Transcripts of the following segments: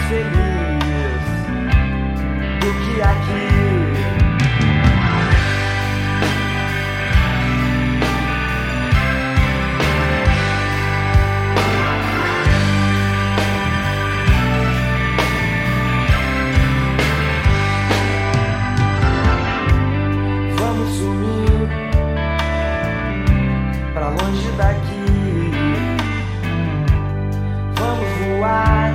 feliz do que aqui. Pra longe daqui, vamos voar,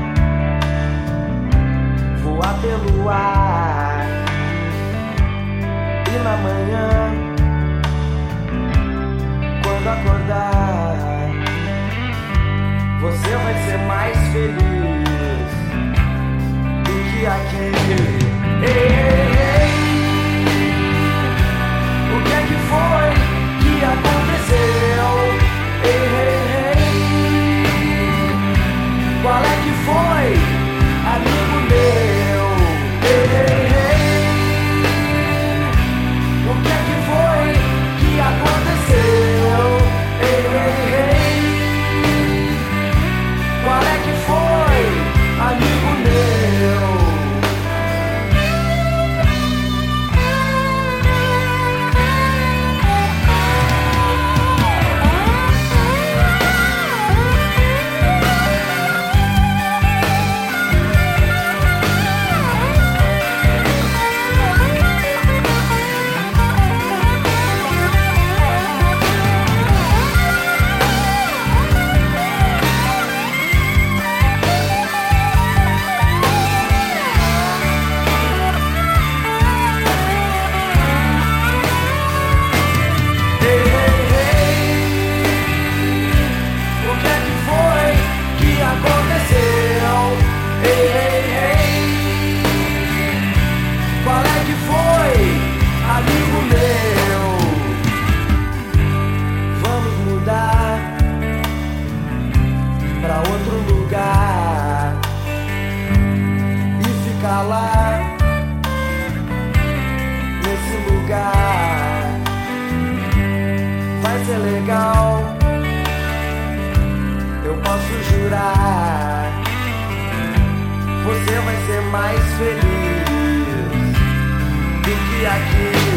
voar pelo ar. E na manhã, quando acordar, você vai ser mais feliz do que aqui. Ei, ei, ei. O que é que foi que aconteceu? Ei, ei, ei. Qual é que foi, amigo meu? Ei, ei, ei. O que é que foi que aconteceu? Ei, ei, ei. Qual é que foi, amigo meu? Pra outro lugar e ficar lá nesse lugar. Vai ser legal, eu posso jurar. Você vai ser mais feliz do que aqui.